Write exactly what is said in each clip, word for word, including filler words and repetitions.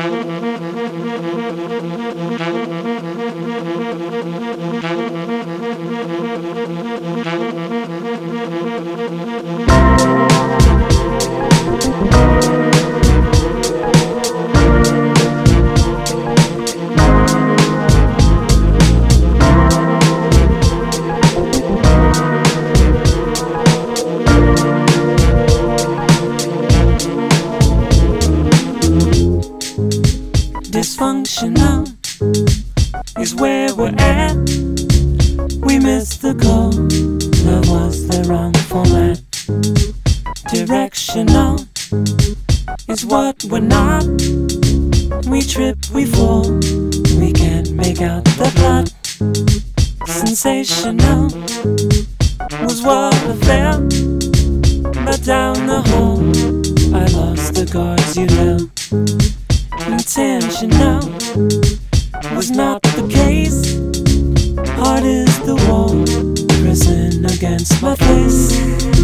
Dysfunctional is where we're at. We missed the goal, love was the wrong format. Directional is what we're not. We trip, we fall, we can't make out the plot. Sensational was what I felt, but down the hall I lost the guards you held. Intentional was not the case. Hard is the wall, pressing against my face.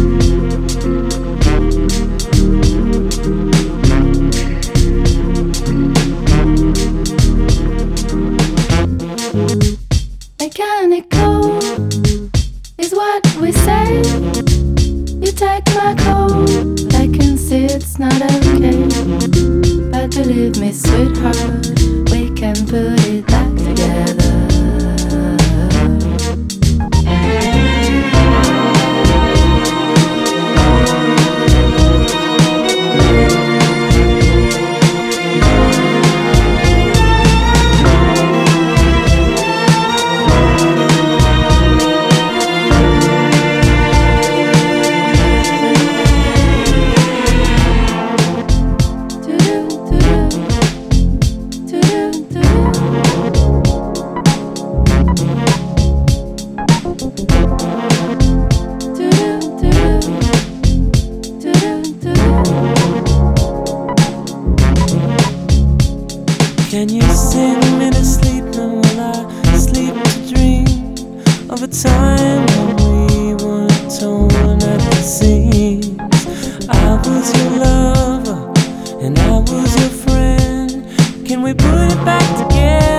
Mechanical is what we say. You take my coat, I can see it's not okay. But believe me, sweetheart, we can put it back together. Can you sing me to sleep, and will I sleep to dream of a time when we weren't torn at the seams? I was your lover and I was your friend. Can we put it back together?